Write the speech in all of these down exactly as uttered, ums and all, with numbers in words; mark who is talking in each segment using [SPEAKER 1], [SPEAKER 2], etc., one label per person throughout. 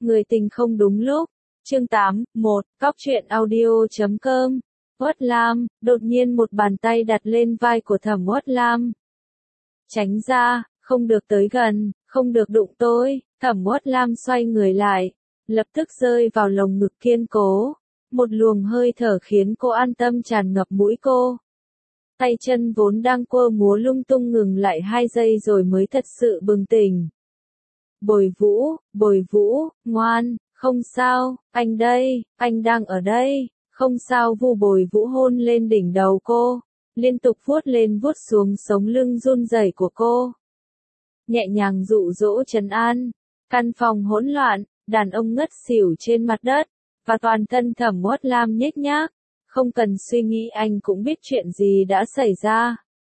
[SPEAKER 1] Người tình không đúng lúc. Chương tám, một, Cóc truyện audio chấm com. Uất Lam, đột nhiên một bàn tay đặt lên vai của Thẩm Uất Lam. Tránh ra, không được tới gần, không được đụng tôi. Thẩm Uất Lam xoay người lại, lập tức rơi vào lồng ngực kiên cố. Một luồng hơi thở khiến cô an tâm tràn ngập mũi cô. Tay chân vốn đang quơ múa lung tung ngừng lại hai giây rồi mới thật sự bừng tỉnh. Bồi Vũ, Bồi Vũ, ngoan, không sao, anh đây, anh đang ở đây, không sao. Vu Bồi Vũ hôn lên đỉnh đầu cô, liên tục vuốt lên vuốt xuống sống lưng run rẩy của cô. Nhẹ nhàng dụ dỗ trấn an, căn phòng hỗn loạn, đàn ông ngất xỉu trên mặt đất, và toàn thân Thẩm Uất Lam nhếch nhác, không cần suy nghĩ anh cũng biết chuyện gì đã xảy ra.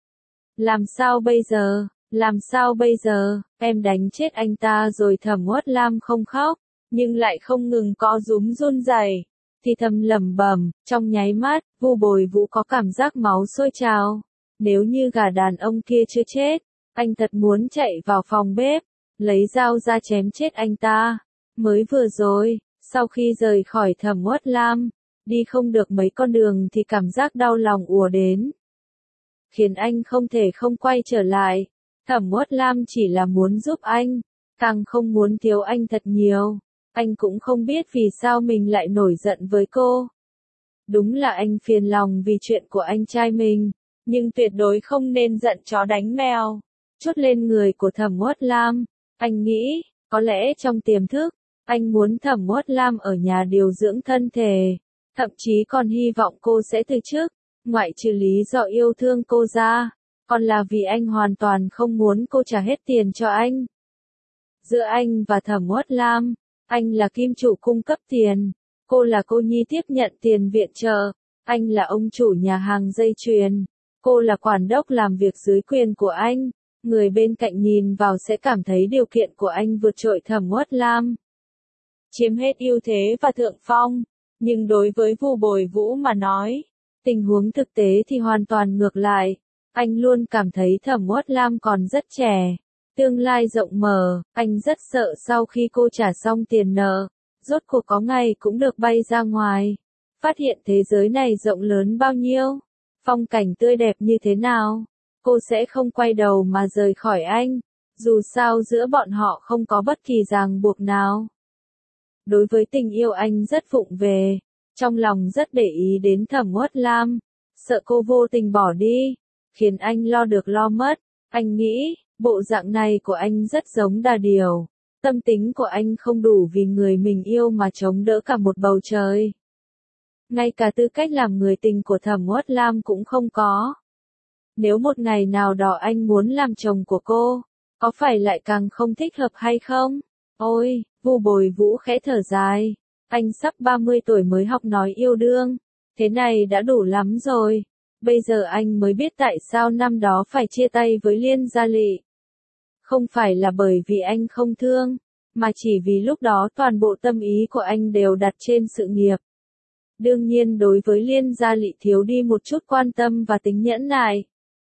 [SPEAKER 1] Làm sao bây giờ, làm sao bây giờ, em đánh chết anh ta rồi. Thẩm Uất Lam không khóc, nhưng lại không ngừng co rúm run rẩy, thì thầm lẩm bẩm. Trong nháy mắt, Vu Bồi Vũ có cảm giác máu sôi trào. Nếu như gã đàn ông kia chưa chết, anh thật muốn chạy vào phòng bếp, lấy dao ra chém chết anh ta. Mới vừa rồi, sau khi rời khỏi Thẩm Uất Lam, đi không được mấy con đường thì cảm giác đau lòng ùa đến, khiến anh không thể không quay trở lại. Thẩm Uất Lam chỉ là muốn giúp anh, càng không muốn thiếu anh thật nhiều. Anh cũng không biết vì sao mình lại nổi giận với cô. Đúng là anh phiền lòng vì chuyện của anh trai mình, nhưng tuyệt đối không nên giận chó đánh mèo. Chốt lên người của Thẩm Uất Lam, anh nghĩ, có lẽ trong tiềm thức, anh muốn Thẩm Uất Lam ở nhà điều dưỡng thân thể, thậm chí còn hy vọng cô sẽ từ chức, ngoại trừ lý do yêu thương cô ra, còn là vì anh hoàn toàn không muốn cô trả hết tiền cho anh. Giữa anh và Thẩm Uất Lam, anh là kim chủ cung cấp tiền, cô là cô nhi tiếp nhận tiền viện trợ, anh là ông chủ nhà hàng dây chuyền, cô là quản đốc làm việc dưới quyền của anh. Người bên cạnh nhìn vào sẽ cảm thấy điều kiện của anh vượt trội Thẩm Uất Lam, chiếm hết ưu thế và thượng phong. Nhưng đối với Vu Bồi Vũ mà nói, tình huống thực tế thì hoàn toàn ngược lại. Anh luôn cảm thấy Thẩm Uất Lam còn rất trẻ, tương lai rộng mở. Anh rất sợ sau khi cô trả xong tiền nợ, rốt cuộc có ngày cũng được bay ra ngoài, phát hiện thế giới này rộng lớn bao nhiêu, phong cảnh tươi đẹp như thế nào, cô sẽ không quay đầu mà rời khỏi anh. Dù sao giữa bọn họ không có bất kỳ ràng buộc nào. Đối với tình yêu anh rất vụng về, trong lòng rất để ý đến Thẩm Uất Lam, sợ cô vô tình bỏ đi, khiến anh lo được lo mất. Anh nghĩ, bộ dạng này của anh rất giống đà điểu, tâm tính của anh không đủ vì người mình yêu mà chống đỡ cả một bầu trời. Ngay cả tư cách làm người tình của Thẩm Uất Lam cũng không có. Nếu một ngày nào đó anh muốn làm chồng của cô, có phải lại càng không thích hợp hay không? Ôi, Vu Bồi Vũ khẽ thở dài, anh sắp ba mươi tuổi mới học nói yêu đương, thế này đã đủ lắm rồi. Bây giờ anh mới biết tại sao năm đó phải chia tay với Liên Gia Lị. Không phải là bởi vì anh không thương, mà chỉ vì lúc đó toàn bộ tâm ý của anh đều đặt trên sự nghiệp. Đương nhiên đối với Liên Gia Lị thiếu đi một chút quan tâm và tính nhẫn nại.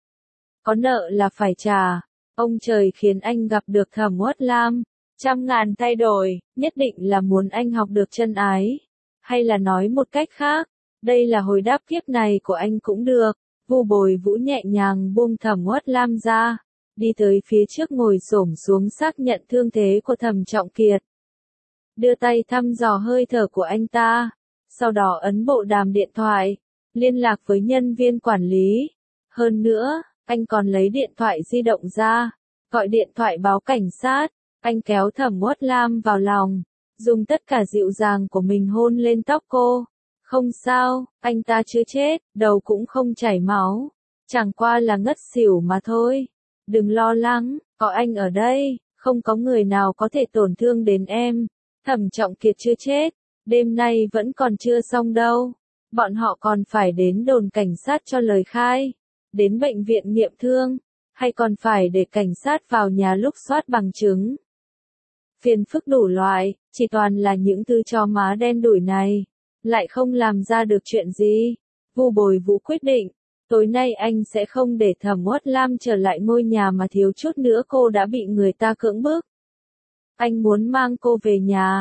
[SPEAKER 1] Có nợ là phải trả, ông trời khiến anh gặp được Thẩm Uất Lam, trăm ngàn thay đổi, nhất định là muốn anh học được chân ái. Hay là nói một cách khác, đây là hồi đáp kiếp này của anh cũng được. Vu Bồi Vũ nhẹ nhàng buông Thẩm Uất Lam ra, đi tới phía trước ngồi xổm xuống xác nhận thương thế của Thẩm Trọng Kiệt. Đưa tay thăm dò hơi thở của anh ta, sau đó ấn bộ đàm điện thoại, liên lạc với nhân viên quản lý. Hơn nữa, anh còn lấy điện thoại di động ra, gọi điện thoại báo cảnh sát. Anh kéo Thẩm Uất Lam vào lòng, dùng tất cả dịu dàng của mình hôn lên tóc cô. Không sao, anh ta chưa chết, đầu cũng không chảy máu, chẳng qua là ngất xỉu mà thôi. Đừng lo lắng, có anh ở đây, không có người nào có thể tổn thương đến em. Thẩm Trọng Kiệt chưa chết, đêm nay vẫn còn chưa xong đâu. Bọn họ còn phải đến đồn cảnh sát cho lời khai, đến bệnh viện nghiệm thương, hay còn phải để cảnh sát vào nhà lục soát bằng chứng. Phiền phức đủ loại, chỉ toàn là những thứ chó má đen đủi này, lại không làm ra được chuyện gì. Vu Bồi Vũ quyết định, tối nay anh sẽ không để Thẩm Uất Lam trở lại ngôi nhà mà thiếu chút nữa cô đã bị người ta cưỡng bức. Anh muốn mang cô về nhà,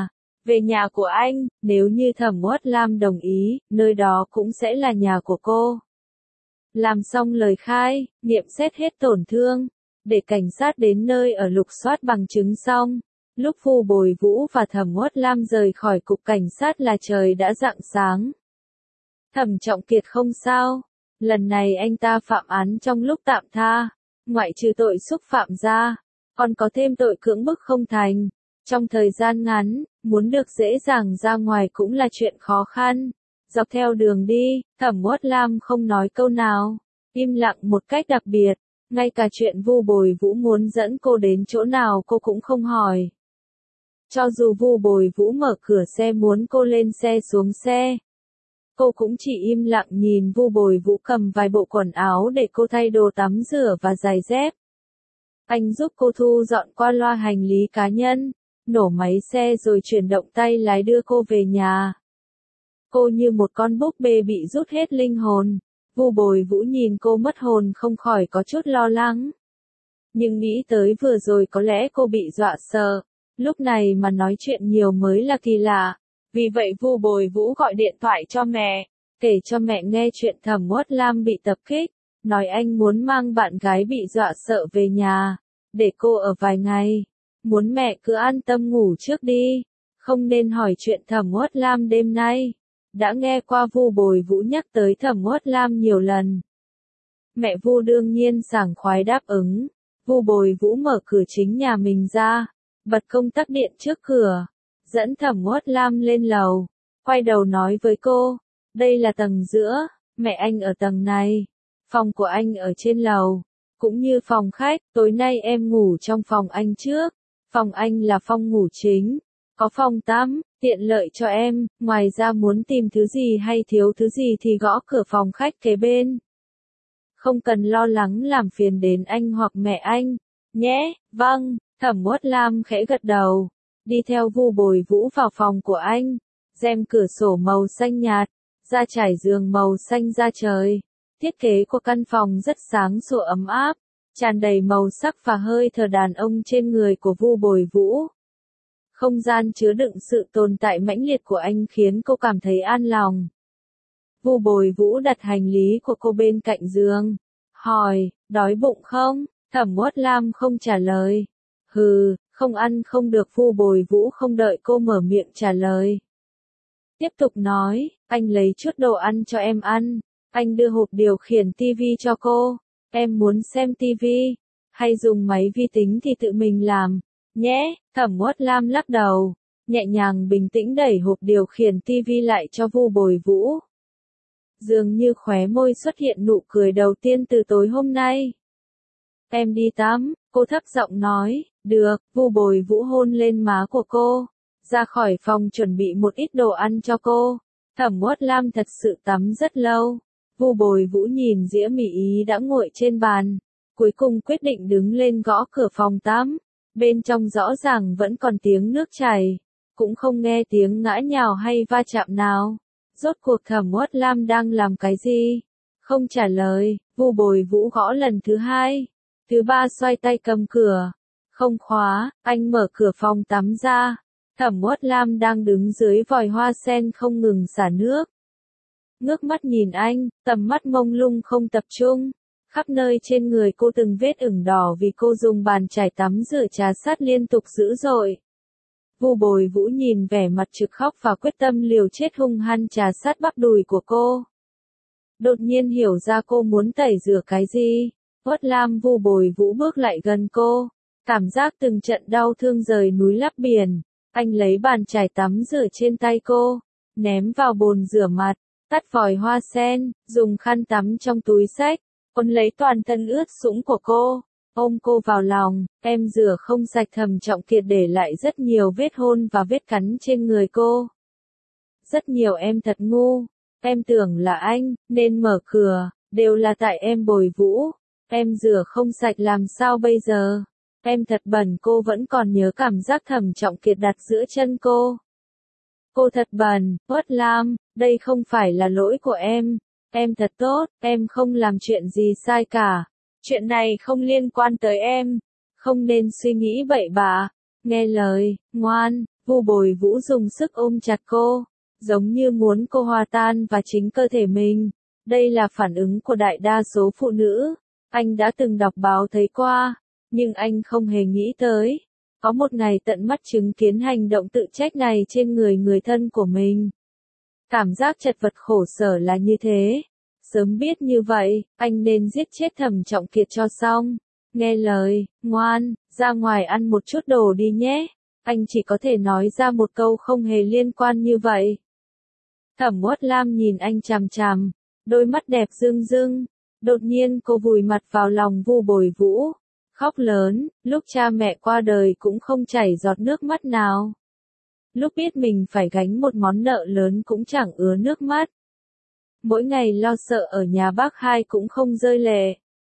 [SPEAKER 1] về nhà của anh, nếu như Thẩm Uất Lam đồng ý, nơi đó cũng sẽ là nhà của cô. Làm xong lời khai, nghiệm xét hết tổn thương, để cảnh sát đến nơi ở lục soát bằng chứng xong. Lúc Vu Bồi Vũ và Thẩm Uất Lam rời khỏi cục cảnh sát là trời đã rạng sáng. Thẩm Trọng Kiệt không sao, lần này anh ta phạm án trong lúc tạm tha, ngoại trừ tội xúc phạm ra, còn có thêm tội cưỡng bức không thành. Trong thời gian ngắn, muốn được dễ dàng ra ngoài cũng là chuyện khó khăn. Dọc theo đường đi, Thẩm Uất Lam không nói câu nào, im lặng một cách đặc biệt, ngay cả chuyện Vu Bồi Vũ muốn dẫn cô đến chỗ nào cô cũng không hỏi. Cho dù Vu Bồi Vũ mở cửa xe muốn cô lên xe xuống xe, cô cũng chỉ im lặng nhìn Vu Bồi Vũ cầm vài bộ quần áo để cô thay đồ tắm rửa và giày dép. Anh giúp cô thu dọn qua loa hành lý cá nhân, nổ máy xe rồi chuyển động tay lái đưa cô về nhà. Cô như một con búp bê bị rút hết linh hồn. Vu Bồi Vũ nhìn cô mất hồn không khỏi có chút lo lắng. Nhưng nghĩ tới vừa rồi có lẽ cô bị dọa sợ. Lúc này mà nói chuyện nhiều mới là kỳ lạ. Vì vậy Vu Bồi Vũ gọi điện thoại cho mẹ, kể cho mẹ nghe chuyện Thẩm Uất Lam bị tập kích, nói anh muốn mang bạn gái bị dọa sợ về nhà, để cô ở vài ngày, muốn mẹ cứ an tâm ngủ trước đi, không nên hỏi chuyện Thẩm Uất Lam đêm nay. Đã nghe qua Vu Bồi Vũ nhắc tới Thẩm Uất Lam nhiều lần. Mẹ Vu đương nhiên sảng khoái đáp ứng. Vu Bồi Vũ mở cửa chính nhà mình ra, bật công tắc điện trước cửa, dẫn Thẩm Uất Lam lên lầu, quay đầu nói với cô, đây là tầng giữa, mẹ anh ở tầng này, phòng của anh ở trên lầu, cũng như phòng khách, tối nay em ngủ trong phòng anh trước, phòng anh là phòng ngủ chính, có phòng tắm, tiện lợi cho em, ngoài ra muốn tìm thứ gì hay thiếu thứ gì thì gõ cửa phòng khách kế bên. Không cần lo lắng làm phiền đến anh hoặc mẹ anh, nhé, vâng, Thẩm Uất Lam khẽ gật đầu, đi theo Vu Bồi Vũ vào phòng của anh, rèm cửa sổ màu xanh nhạt, da trải giường màu xanh da trời, thiết kế của căn phòng rất sáng sủa ấm áp, tràn đầy màu sắc và hơi thở đàn ông trên người của Vu Bồi Vũ. Không gian chứa đựng sự tồn tại mãnh liệt của anh khiến cô cảm thấy an lòng. Vu Bồi Vũ đặt hành lý của cô bên cạnh giường, hỏi, đói bụng không? Thẩm Uất Lam không trả lời. Hừ, không ăn không được. Vu Bồi Vũ không đợi cô mở miệng trả lời. Tiếp tục nói, anh lấy chút đồ ăn cho em ăn, anh đưa hộp điều khiển tivi cho cô, em muốn xem tivi, hay dùng máy vi tính thì tự mình làm, nhé. Thẩm Uất Lam lắc đầu, nhẹ nhàng bình tĩnh đẩy hộp điều khiển tivi lại cho Vu Bồi Vũ. Dường như khóe môi xuất hiện nụ cười đầu tiên từ tối hôm nay. Em đi tắm, cô thấp giọng nói, được. Vu Bồi Vũ hôn lên má của cô, ra khỏi phòng chuẩn bị một ít đồ ăn cho cô. Thẩm Uất Lam thật sự tắm rất lâu. Vu Bồi Vũ nhìn dĩa mì Ý đã nguội trên bàn, cuối cùng quyết định đứng lên gõ cửa phòng tắm. Bên trong rõ ràng vẫn còn tiếng nước chảy, cũng không nghe tiếng ngã nhào hay va chạm nào. Rốt cuộc Thẩm Uất Lam đang làm cái gì? Không trả lời. Vu Bồi Vũ gõ lần thứ hai, thứ ba xoay tay cầm cửa, không khóa. Anh mở cửa phòng tắm ra. Thẩm Uất Lam đang đứng dưới vòi hoa sen không ngừng xả nước. Ngước mắt nhìn anh, tầm mắt mông lung không tập trung. Khắp nơi trên người cô từng vết ửng đỏ vì cô dùng bàn chải tắm rửa trà sát liên tục dữ dội. Vu Bồi Vũ nhìn vẻ mặt trực khóc và quyết tâm liều chết hung hăng trà sát bắp đùi của cô. Đột nhiên hiểu ra cô muốn tẩy rửa cái gì. Uất Lam. Vu Bồi Vũ bước lại gần cô, cảm giác từng trận đau thương rời núi lấp biển. Anh lấy bàn chải tắm rửa trên tay cô, ném vào bồn rửa mặt, tắt vòi hoa sen, dùng khăn tắm trong túi xách, quấn lấy toàn thân ướt sũng của cô, ôm cô vào lòng. Em rửa không sạch. Thẩm Trọng Kiệt để lại rất nhiều vết hôn và vết cắn trên người cô. Rất nhiều. Em thật ngu, em tưởng là anh, nên mở cửa, đều là tại em. Bồi Vũ, em rửa không sạch làm sao bây giờ? Em thật bẩn. Cô vẫn còn nhớ cảm giác Thẩm Trọng Kiệt đặt giữa chân cô. Cô thật bẩn. Uất Lam, đây không phải là lỗi của em. Em thật tốt, em không làm chuyện gì sai cả. Chuyện này không liên quan tới em. Không nên suy nghĩ bậy bạ. Nghe lời, ngoan. Vu Bồi Vũ dùng sức ôm chặt cô, giống như muốn cô hòa tan vào chính cơ thể mình. Đây là phản ứng của đại đa số phụ nữ. Anh đã từng đọc báo thấy qua, nhưng anh không hề nghĩ tới. Có một ngày tận mắt chứng kiến hành động tự trách này trên người người thân của mình. Cảm giác chật vật khổ sở là như thế. Sớm biết như vậy, anh nên giết chết Thẩm Trọng Kiệt cho xong. Nghe lời, ngoan, ra ngoài ăn một chút đồ đi nhé. Anh chỉ có thể nói ra một câu không hề liên quan như vậy. Thẩm Uất Lam nhìn anh chằm chằm, đôi mắt đẹp rưng rưng. Đột nhiên cô vùi mặt vào lòng Vu Bồi Vũ, khóc lớn. Lúc cha mẹ qua đời cũng không chảy giọt nước mắt nào. Lúc biết mình phải gánh một món nợ lớn cũng chẳng ứa nước mắt. Mỗi ngày lo sợ ở nhà bác hai cũng không rơi lệ.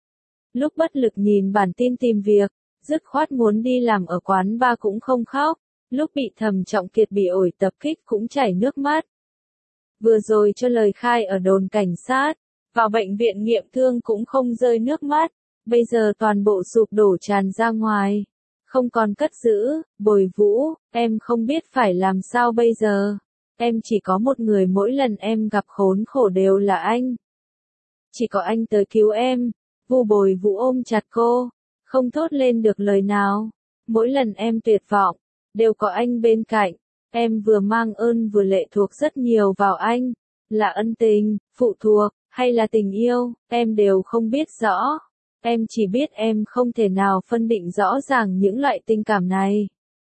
[SPEAKER 1] Lúc bất lực nhìn bản tin tìm việc, dứt khoát muốn đi làm ở quán bar cũng không khóc. Lúc bị Thẩm Trọng Kiệt bị ổi tập kích cũng chảy nước mắt. Vừa rồi cho lời khai ở đồn cảnh sát, vào bệnh viện nghiệm thương cũng không rơi nước mắt. Bây giờ toàn bộ sụp đổ tràn ra ngoài. Không còn cất giữ. Bồi Vũ, em không biết phải làm sao bây giờ. Em chỉ có một người, mỗi lần em gặp khốn khổ đều là anh. Chỉ có anh tới cứu em. Vu Bồi Vũ ôm chặt cô, không thốt lên được lời nào. Mỗi lần em tuyệt vọng, đều có anh bên cạnh. Em vừa mang ơn vừa lệ thuộc rất nhiều vào anh. Là ân tình, phụ thuộc, hay là tình yêu, em đều không biết rõ. Em chỉ biết em không thể nào phân định rõ ràng những loại tình cảm này.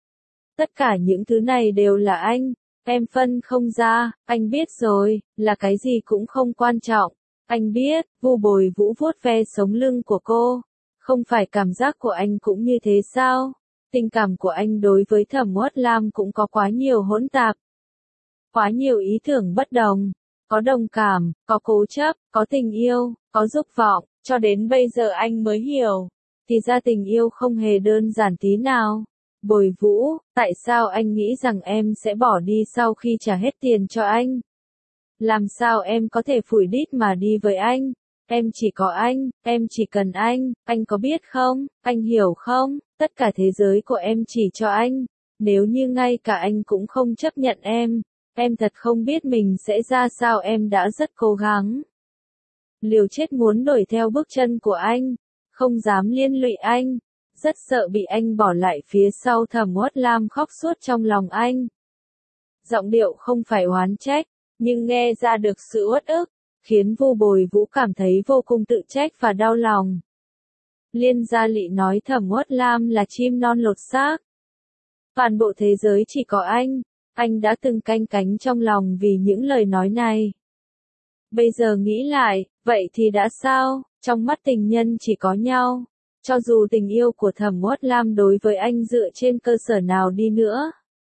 [SPEAKER 1] Tất cả những thứ này đều là anh. Em phân không ra. Anh biết rồi, là cái gì cũng không quan trọng. Anh biết. Vu Bồi Vũ vuốt ve sống lưng của cô. Không phải cảm giác của anh cũng như thế sao? Tình cảm của anh đối với Thẩm Uất Lam cũng có quá nhiều hỗn tạp. Quá nhiều ý tưởng bất đồng. Có đồng cảm, có cố chấp, có tình yêu, có dục vọng. Cho đến bây giờ anh mới hiểu. Thì ra tình yêu không hề đơn giản tí nào. Bồi Vũ, tại sao anh nghĩ rằng em sẽ bỏ đi sau khi trả hết tiền cho anh? Làm sao em có thể phủi đít mà đi với anh? Em chỉ có anh, em chỉ cần anh, anh có biết không? Anh hiểu không? Tất cả thế giới của em chỉ cho anh. Nếu như ngay cả anh cũng không chấp nhận em, em thật không biết mình sẽ ra sao. Em đã rất cố gắng. Liều chết muốn đuổi theo bước chân của anh. Không dám liên lụy anh. Rất sợ bị anh bỏ lại phía sau. Thẩm Uất Lam khóc suốt trong lòng anh. Giọng điệu không phải oán trách, nhưng nghe ra được sự uất ức, khiến Vu Bồi Vũ cảm thấy vô cùng tự trách và đau lòng. Liên Gia Lị nói Thẩm Uất Lam là chim non lột xác. Toàn bộ thế giới chỉ có anh. Anh đã từng canh cánh trong lòng vì những lời nói này. Bây giờ nghĩ lại, vậy thì đã sao? Trong mắt tình nhân chỉ có nhau. Cho dù tình yêu của Thẩm Uất Lam đối với anh dựa trên cơ sở nào đi nữa,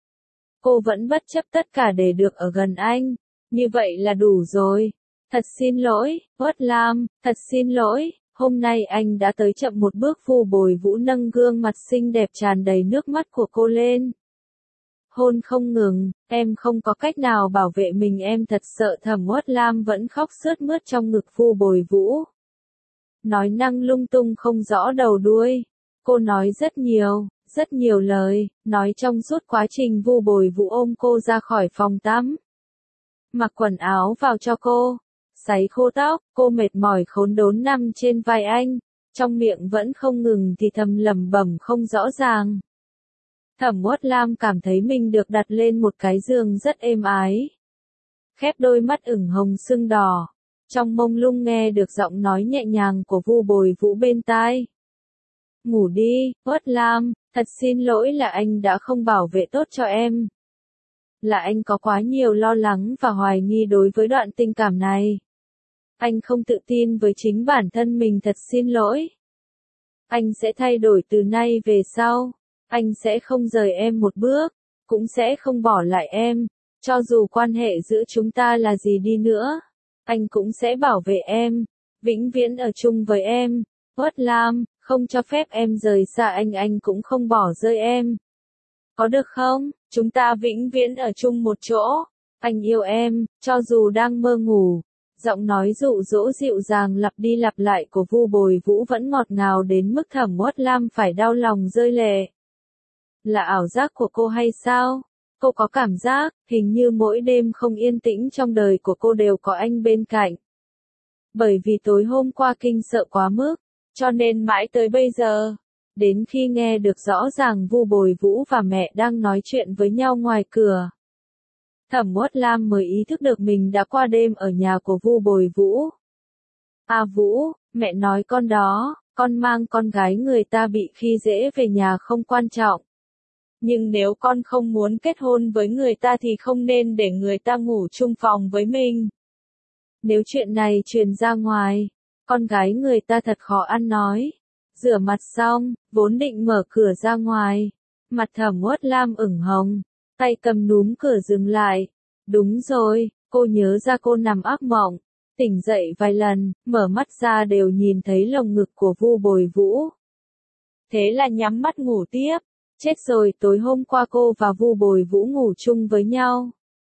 [SPEAKER 1] cô vẫn bất chấp tất cả để được ở gần anh. Như vậy là đủ rồi. Thật xin lỗi, Uất Lam, thật xin lỗi. Hôm nay anh đã tới chậm một bước. Vu Bồi Vũ nâng gương mặt xinh đẹp tràn đầy nước mắt của cô lên. Hôn không ngừng, em không có cách nào bảo vệ mình. Em thật sợ. Thẩm Uất Lam vẫn khóc sướt mướt trong ngực Vu Bồi Vũ. Nói năng lung tung không rõ đầu đuôi. Cô nói rất nhiều, rất nhiều lời, nói trong suốt quá trình Vu Bồi Vũ ôm cô ra khỏi phòng tắm. Mặc quần áo vào cho cô, sấy khô tóc, cô mệt mỏi khốn đốn nằm trên vai anh, trong miệng vẫn không ngừng thì thầm lẩm bẩm không rõ ràng. Thẩm Uất Lam cảm thấy mình được đặt lên một cái giường rất êm ái. Khép đôi mắt ửng hồng sưng đỏ. Trong mông lung nghe được giọng nói nhẹ nhàng của Vu Bồi Vũ bên tai. Ngủ đi, Uất Lam, thật xin lỗi là anh đã không bảo vệ tốt cho em. Là anh có quá nhiều lo lắng và hoài nghi đối với đoạn tình cảm này. Anh không tự tin với chính bản thân mình. Thật xin lỗi. Anh sẽ thay đổi từ nay về sau. Anh sẽ không rời em một bước, cũng sẽ không bỏ lại em. Cho dù quan hệ giữa chúng ta là gì đi nữa, anh cũng sẽ bảo vệ em, vĩnh viễn ở chung với em. Uất Lam, không cho phép em rời xa anh. Anh cũng không bỏ rơi em. Có được không? Chúng ta vĩnh viễn ở chung một chỗ. Anh yêu em, cho dù đang mơ ngủ. Giọng nói dụ dỗ dịu dàng lặp đi lặp lại của Vu Bồi Vũ vẫn ngọt ngào đến mức Thẩm Uất Lam phải đau lòng rơi lệ. Là ảo giác của cô hay sao? Cô có cảm giác, hình như mỗi đêm không yên tĩnh trong đời của cô đều có anh bên cạnh. Bởi vì tối hôm qua kinh sợ quá mức, cho nên mãi tới bây giờ, đến khi nghe được rõ ràng Vu Bồi Vũ và mẹ đang nói chuyện với nhau ngoài cửa, Thẩm Uất Lam mới ý thức được mình đã qua đêm ở nhà của Vu Bồi Vũ. À Vũ, mẹ nói con đó, con mang con gái người ta bị khi dễ về nhà không quan trọng. Nhưng nếu con không muốn kết hôn với người ta thì không nên để người ta ngủ chung phòng với mình. Nếu chuyện này truyền ra ngoài, con gái người ta thật khó ăn nói. Rửa mặt xong, vốn định mở cửa ra ngoài. Mặt Thẩm Uất Lam ửng hồng, tay cầm núm cửa dừng lại. Đúng rồi, cô nhớ ra cô nằm ác mộng. Tỉnh dậy vài lần, mở mắt ra đều nhìn thấy lồng ngực của Vu Bồi Vũ. Thế là nhắm mắt ngủ tiếp. Chết rồi, tối hôm qua cô và Vu Bồi Vũ ngủ chung với nhau.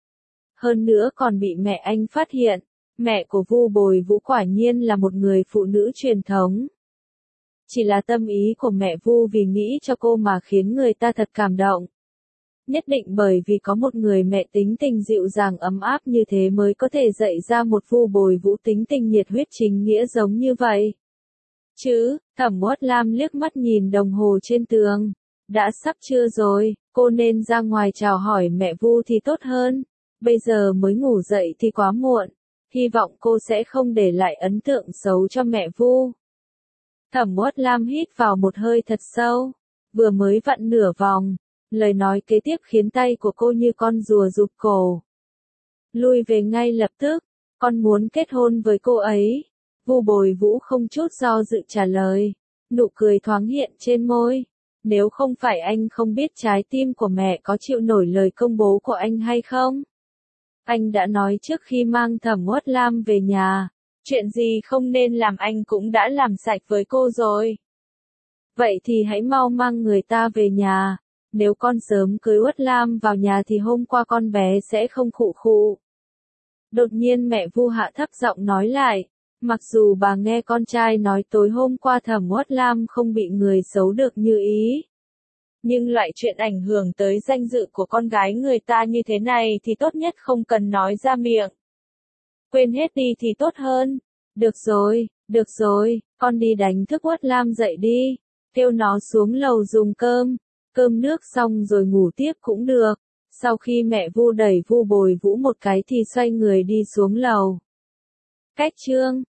[SPEAKER 1] Hơn nữa còn bị mẹ anh phát hiện. Mẹ của Vu Bồi Vũ quả nhiên là một người phụ nữ truyền thống. Chỉ là tâm ý của mẹ Vu vì nghĩ cho cô mà khiến người ta thật cảm động. Nhất định bởi vì có một người mẹ tính tình dịu dàng ấm áp như thế mới có thể dạy ra một Vu Bồi Vũ tính tình nhiệt huyết chính nghĩa giống như vậy. Chứ, Thẩm Uất Lam liếc mắt nhìn đồng hồ trên tường. Đã sắp trưa rồi, cô nên ra ngoài chào hỏi mẹ Vu thì tốt hơn. Bây giờ mới ngủ dậy thì quá muộn. Hy vọng cô sẽ không để lại ấn tượng xấu cho mẹ Vu. Thẩm Uất Lam hít vào một hơi thật sâu. Vừa mới vặn nửa vòng. Lời nói kế tiếp khiến tay của cô như con rùa rụt cổ. Lui về ngay lập tức. Con muốn kết hôn với cô ấy. Vu Bồi Vũ không chút do dự trả lời. Nụ cười thoáng hiện trên môi. Nếu không phải anh không biết trái tim của mẹ có chịu nổi lời công bố của anh hay không? Anh đã nói trước khi mang Thẩm Uất Lam về nhà. Chuyện gì không nên làm anh cũng đã làm sạch với cô rồi. Vậy thì hãy mau mang người ta về nhà. Nếu con sớm cưới Uất Lam vào nhà thì hôm qua con bé sẽ không khụ khụ. Đột nhiên mẹ Vu hạ thấp giọng nói lại. Mặc dù bà nghe con trai nói tối hôm qua Thẩm Uất Lam không bị người xấu được như ý. Nhưng loại chuyện ảnh hưởng tới danh dự của con gái người ta như thế này thì tốt nhất không cần nói ra miệng. Quên hết đi thì tốt hơn. Được rồi, được rồi, con đi đánh thức Uất Lam dậy đi. Kêu nó xuống lầu dùng cơm. Cơm nước xong rồi ngủ tiếp cũng được. Sau khi mẹ Vu đẩy Vu Bồi Vũ một cái thì xoay người đi xuống lầu. Cách chương